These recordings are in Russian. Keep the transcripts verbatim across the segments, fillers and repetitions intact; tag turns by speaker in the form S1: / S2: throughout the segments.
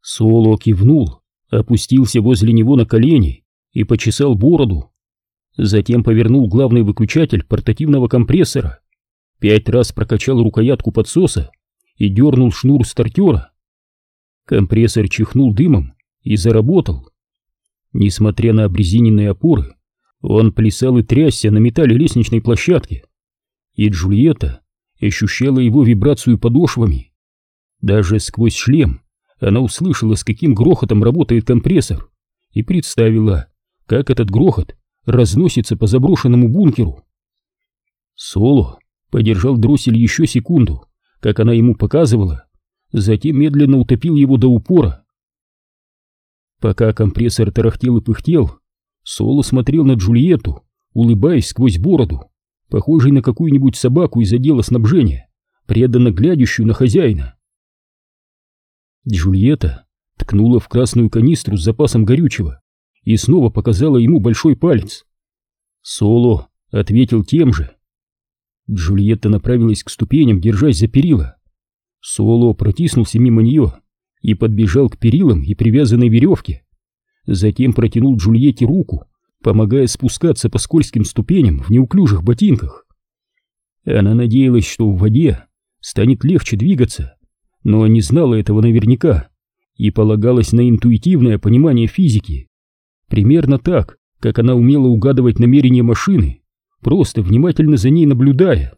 S1: Соло кивнул, опустился возле него на колени и почесал бороду. Затем повернул главный выключатель портативного компрессора, пять раз прокачал рукоятку подсоса и дернул шнур стартера. Компрессор чихнул дымом и заработал. Несмотря на обрезиненные опоры, он плясал и трясся на металле лестничной площадки, и Джульетта ощущала его вибрацию подошвами. Даже сквозь шлем она услышала, с каким грохотом работает компрессор, и представила, как этот грохот разносится по заброшенному бункеру. Соло подержал дроссель еще секунду, как она ему показывала, затем медленно утопил его до упора. Пока компрессор тарахтел и пыхтел, Соло смотрел на Джульетту, улыбаясь сквозь бороду, похожей на какую-нибудь собаку из отдела снабжения, преданно глядящую на хозяина. Джульетта ткнула в красную канистру с запасом горючего и снова показала ему большой палец. Соло ответил тем же. Джульетта направилась к ступеням, держась за перила. Соло протиснулся мимо нее и подбежал к перилам и привязанной веревке. Затем протянул Джульетте руку, помогая спускаться по скользким ступеням в неуклюжих ботинках. Она надеялась, что в воде станет легче двигаться, но не знала этого наверняка и полагалась на интуитивное понимание физики. Примерно так, как она умела угадывать намерения машины, просто внимательно за ней наблюдая.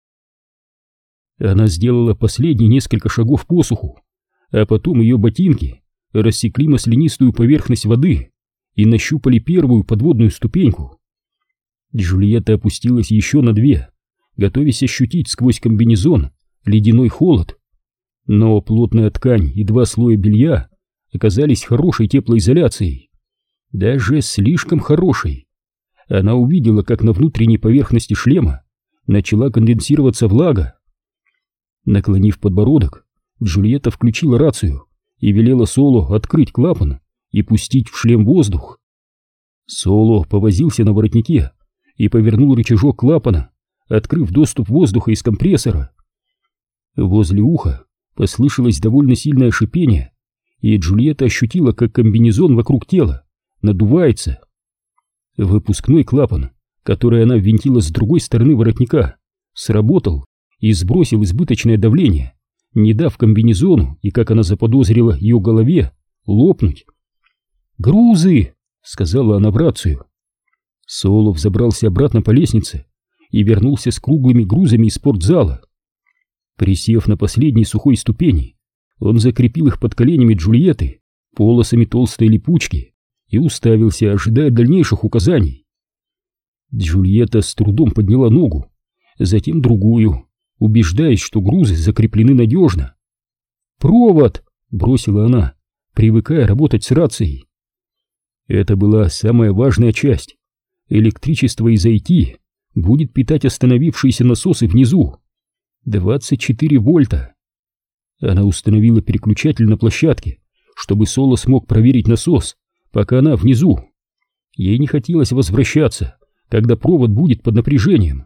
S1: Она сделала последние несколько шагов по суху, а потом ее ботинки рассекли маслянистую поверхность воды и нащупали первую подводную ступеньку. Джульетта опустилась еще на две, готовясь ощутить сквозь комбинезон ледяной холод. Но плотная ткань и два слоя белья оказались хорошей теплоизоляцией, даже слишком хорошей. Она увидела, как на внутренней поверхности шлема начала конденсироваться влага. Наклонив подбородок, Джульетта включила рацию и велела Соло открыть клапан и пустить в шлем воздух. Соло повозился на воротнике и повернул рычажок клапана, открыв доступ воздуха из компрессора. Возле уха послышалось довольно сильное шипение, и Джульетта ощутила, как комбинезон вокруг тела надувается. Выпускной клапан, который она ввинтила с другой стороны воротника, сработал и сбросил избыточное давление, не дав комбинезону и, как она заподозрила, ее голове лопнуть. «Грузы!» — сказала она в рацию. Соло взобрался обратно по лестнице и вернулся с круглыми грузами из спортзала. Присев на последней сухой ступени, он закрепил их под коленями Джульетты полосами толстой липучки и уставился, ожидая дальнейших указаний. Джульетта с трудом подняла ногу, затем другую, убеждаясь, что грузы закреплены надежно. «Провод!» — бросила она, привыкая работать с рацией. Это была самая важная часть. Электричество из ай ти будет питать остановившиеся насосы внизу. двадцать четыре вольта. Она установила переключатель на площадке, чтобы Соло смог проверить насос, пока она внизу. Ей не хотелось возвращаться, когда провод будет под напряжением.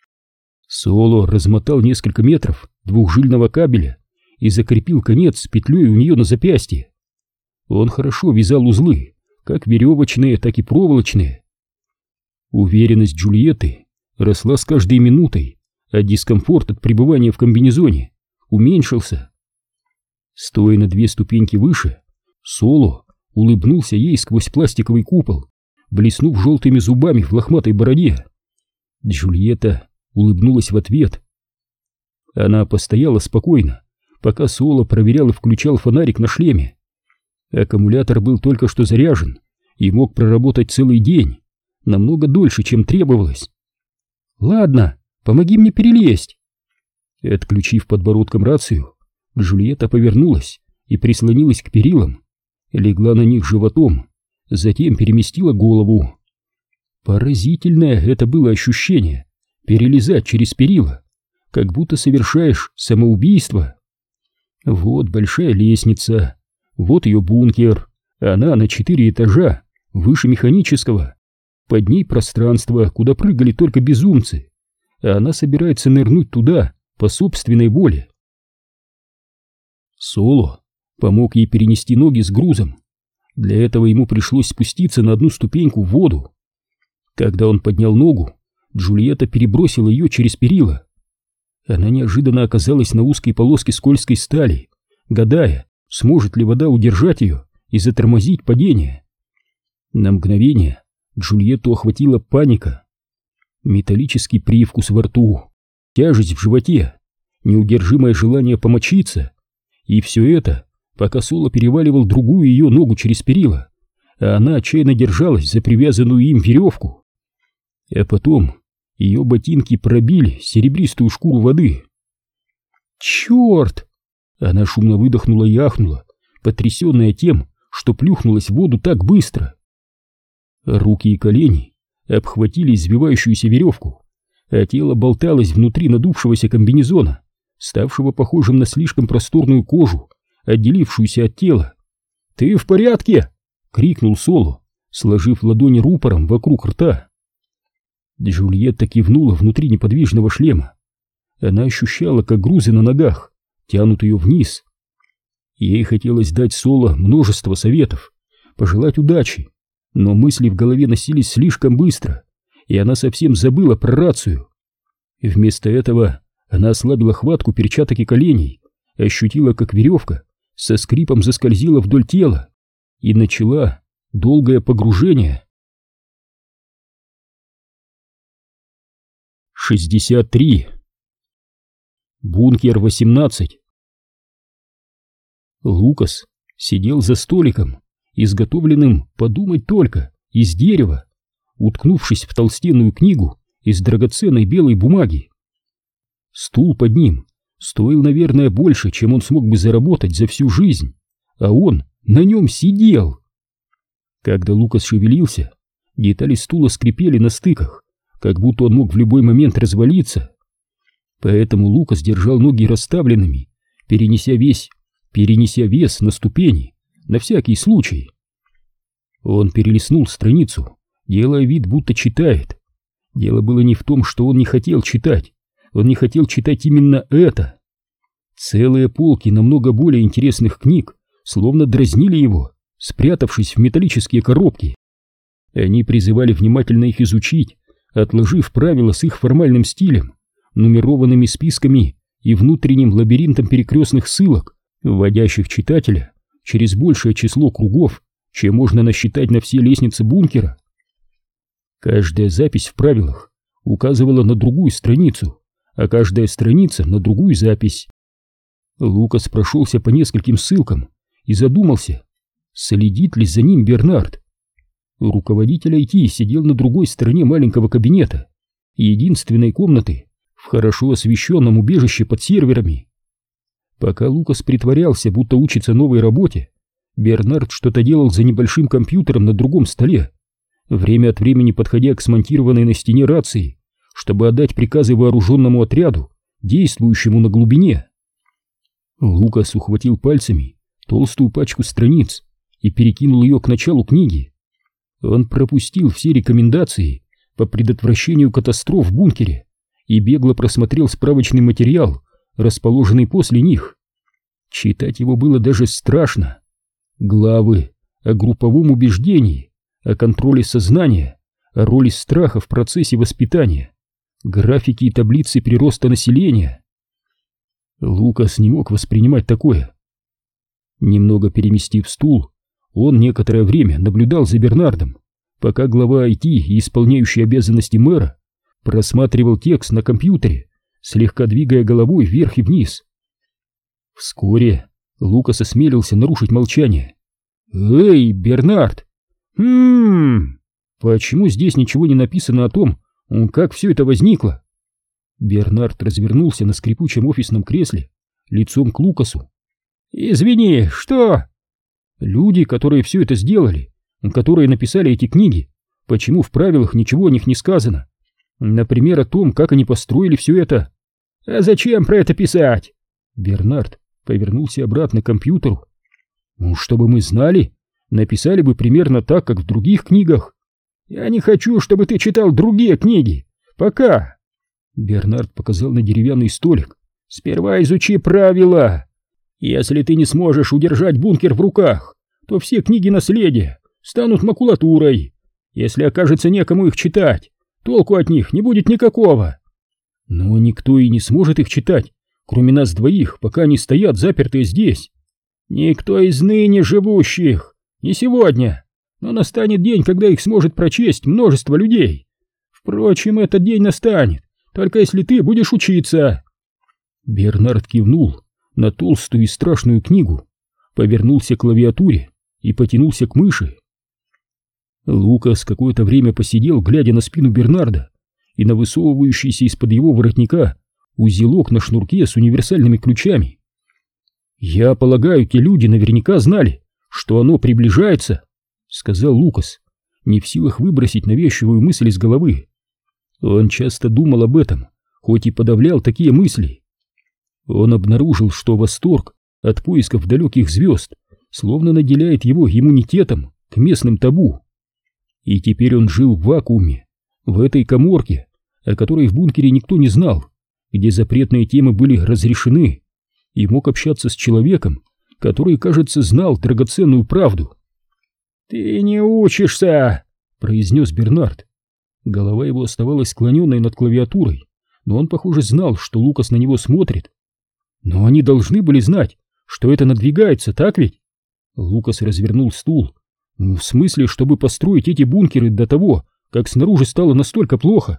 S1: Соло размотал несколько метров двухжильного кабеля и закрепил конец петлей у нее на запястье. Он хорошо вязал узлы, как веревочные, так и проволочные. Уверенность Джульетты росла с каждой минутой, а дискомфорт от пребывания в комбинезоне уменьшился. Стоя на две ступеньки выше, Соло улыбнулся ей сквозь пластиковый купол, блеснув желтыми зубами в лохматой бороде. Джульетта улыбнулась в ответ. Она постояла спокойно, пока Соло проверял и включал фонарик на шлеме. Аккумулятор был только что заряжен и мог проработать целый день, намного дольше, чем требовалось. «Ладно, помоги мне перелезть!» Отключив подбородком рацию, Джульетта повернулась и прислонилась к перилам, легла на них животом, затем переместила голову. Поразительное это было ощущение — перелезать через перила, как будто совершаешь самоубийство. Вот большая лестница, вот ее бункер, она на четыре этажа, выше механического. Под ней пространство, куда прыгали только безумцы, а она собирается нырнуть туда по собственной воле. Соло помог ей перенести ноги с грузом. Для этого ему пришлось спуститься на одну ступеньку в воду. Когда он поднял ногу, Джульетта перебросила ее через перила. Она неожиданно оказалась на узкой полоске скользкой стали, гадая, сможет ли вода удержать ее и затормозить падение. На мгновение Джульетту охватила паника. Металлический привкус во рту, тяжесть в животе, неудержимое желание помочиться. И все это, пока Соло переваливал другую ее ногу через перила, а она отчаянно держалась за привязанную им веревку. А потом ее ботинки пробили серебристую шкуру воды. «Черт!» Она шумно выдохнула и ахнула, потрясенная тем, что плюхнулась в воду так быстро. Руки и колени обхватили извивающуюся веревку, а тело болталось внутри надувшегося комбинезона, ставшего похожим на слишком просторную кожу, отделившуюся от тела. «Ты в порядке?» — крикнул Соло, сложив ладони рупором вокруг рта. Джульетта кивнула внутри неподвижного шлема. Она ощущала, как грузы на ногах тянут ее вниз. Ей хотелось дать Соло множество советов, пожелать удачи, но мысли в голове носились слишком быстро, и она совсем забыла про рацию. Вместо этого она ослабила хватку перчаток и коленей, ощутила, как веревка со скрипом заскользила вдоль тела, и начала долгое погружение. шестьдесят три. Бункер восемнадцать. Лукас сидел за столиком, изготовленным, подумать только, из дерева, уткнувшись в толстенную книгу из драгоценной белой бумаги. Стул под ним стоил, наверное, больше, чем он смог бы заработать за всю жизнь, а он на нем сидел. Когда Лукас шевелился, детали стула скрипели на стыках, как будто он мог в любой момент развалиться. Поэтому Лукас держал ноги расставленными, перенеся весь, перенеся вес на ступени, на всякий случай. Он перелистнул страницу, делая вид, будто читает. Дело было не в том, что он не хотел читать, он не хотел читать именно это. Целые полки намного более интересных книг словно дразнили его, спрятавшись в металлические коробки. Они призывали внимательно их изучить, отложив правила с их формальным стилем, нумерованными списками и внутренним лабиринтом перекрестных ссылок, вводящих читателя через большее число кругов, чем можно насчитать на все лестницы бункера. Каждая запись в правилах указывала на другую страницу, а каждая страница на другую запись. Лукас прошелся по нескольким ссылкам и задумался, следит ли за ним Бернард. Руководитель ай ти сидел на другой стороне маленького кабинета, единственной комнаты в хорошо освещенном убежище под серверами. Пока Лукас притворялся, будто учится новой работе, Бернард что-то делал за небольшим компьютером на другом столе, время от времени подходя к смонтированной на стене рации, чтобы отдать приказы вооруженному отряду, действующему на глубине. Лукас ухватил пальцами толстую пачку страниц и перекинул ее к началу книги. Он пропустил все рекомендации по предотвращению катастроф в бункере и бегло просмотрел справочный материал, расположенный после них. Читать его было даже страшно. Главы о групповом убеждении, о контроле сознания, о роли страха в процессе воспитания, графики и таблицы прироста населения. Лукас не мог воспринимать такое. Немного переместив стул, он некоторое время наблюдал за Бернардом, пока глава ай ти и исполняющий обязанности мэра просматривал текст на компьютере, слегка двигая головой вверх и вниз. Вскоре Лукас осмелился нарушить молчание. «Эй, Бернард! Хм, почему здесь ничего не написано о том, как все это возникло?» Бернард развернулся на скрипучем офисном кресле, лицом к Лукасу. «Извини, что?» «Люди, которые все это сделали, которые написали эти книги, почему в правилах ничего о них не сказано? Например, о том, как они построили все это». «А зачем про это писать?» Бернард повернулся обратно к компьютеру. «Ну, чтобы мы знали, написали бы примерно так, как в других книгах». «Я не хочу, чтобы ты читал другие книги. Пока». Бернард показал на деревянный столик. «Сперва изучи правила». Если ты не сможешь удержать бункер в руках, то все книги наследия станут макулатурой. Если окажется некому их читать, толку от них не будет никакого. Но никто и не сможет их читать, кроме нас двоих, пока они стоят запертые здесь. Никто из ныне живущих, не сегодня, но настанет день, когда их сможет прочесть множество людей. Впрочем, этот день настанет, только если ты будешь учиться. Бернард кивнул на толстую и страшную книгу, повернулся к клавиатуре и потянулся к мыши. Лукас какое-то время посидел, глядя на спину Бернарда и на высовывающийся из-под его воротника узелок на шнурке с универсальными ключами. «Я полагаю, те люди наверняка знали, что оно приближается», — сказал Лукас, не в силах выбросить навязчивую мысль из головы. Он часто думал об этом, хоть и подавлял такие мысли. Он обнаружил, что восторг от поисков далеких звезд словно наделяет его иммунитетом к местным табу. И теперь он жил в вакууме, в этой каморке, о которой в бункере никто не знал, где запретные темы были разрешены, и мог общаться с человеком, который, кажется, знал драгоценную правду. «Ты не учишься!» — произнес Бернард. Голова его оставалась склоненной над клавиатурой, но он, похоже, знал, что Лукас на него смотрит. Но они должны были знать, что это надвигается, так ведь? Лукас развернул стул. В смысле, чтобы построить эти бункеры до того, как снаружи стало настолько плохо.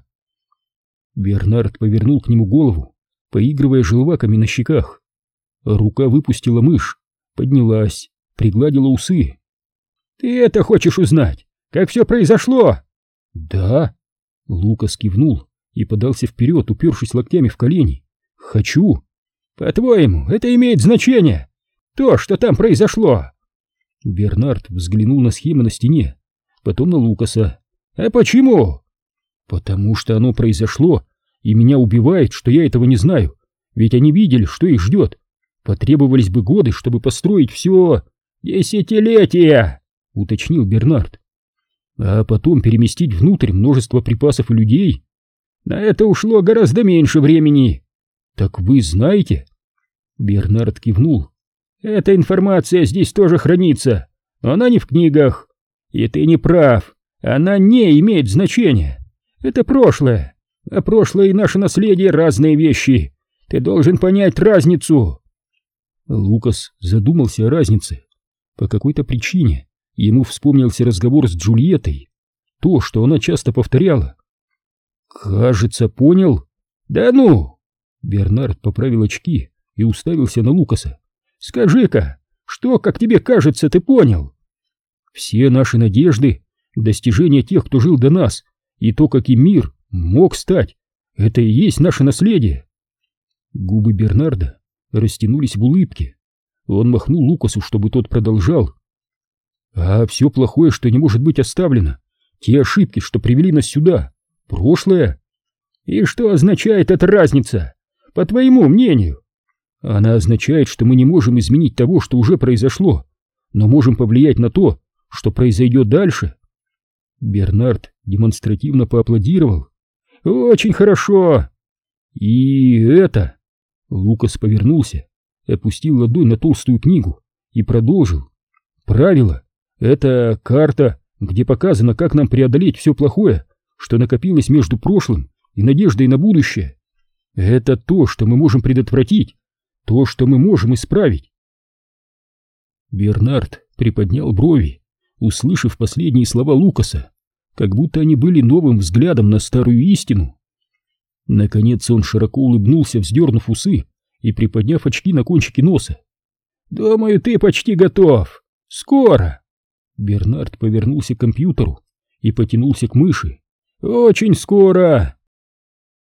S1: Бернард повернул к нему голову, поигрывая желваками на щеках. Рука выпустила мышь, поднялась, пригладила усы. «Ты это хочешь узнать? Как все произошло?» «Да». Лукас кивнул и подался вперед, упершись локтями в колени. «Хочу». «По-твоему, это имеет значение? То, что там произошло?» Бернард взглянул на схемы на стене, потом на Лукаса. «А почему?» «Потому что оно произошло, и меня убивает, что я этого не знаю. Ведь они видели, что их ждет. Потребовались бы годы, чтобы построить все...» «Десятилетия!» — уточнил Бернард. «А потом переместить внутрь множество припасов и людей? На это ушло гораздо меньше времени». «Так вы знаете?» Бернард кивнул. «Эта информация здесь тоже хранится, но она не в книгах. И ты не прав, она не имеет значения. Это прошлое, а прошлое и наше наследие — разные вещи. Ты должен понять разницу». Лукас задумался о разнице. По какой-то причине ему вспомнился разговор с Джульеттой, то, что она часто повторяла. «Кажется, понял». «Да ну!» Бернард поправил очки и уставился на Лукаса. «Скажи-ка, что, как тебе кажется, ты понял?» «Все наши надежды, достижения тех, кто жил до нас, и то, каким мир мог стать, это и есть наше наследие». Губы Бернарда растянулись в улыбке. Он махнул Лукасу, чтобы тот продолжал. «А все плохое, что не может быть оставлено, те ошибки, что привели нас сюда, прошлое». «И что означает эта разница, по твоему мнению?» «Она означает, что мы не можем изменить того, что уже произошло, но можем повлиять на то, что произойдет дальше». Бернард демонстративно поаплодировал. «Очень хорошо!» «И это...» Лукас повернулся, опустил ладонь на толстую книгу и продолжил. «Правило — это карта, где показано, как нам преодолеть все плохое, что накопилось между прошлым и надеждой на будущее. Это то, что мы можем предотвратить, то, что мы можем исправить». Бернард приподнял брови, услышав последние слова Лукаса, как будто они были новым взглядом на старую истину. Наконец он широко улыбнулся, вздернув усы и приподняв очки на кончике носа. «Думаю, ты почти готов. Скоро!» Бернард повернулся к компьютеру и потянулся к мыши. «Очень скоро!»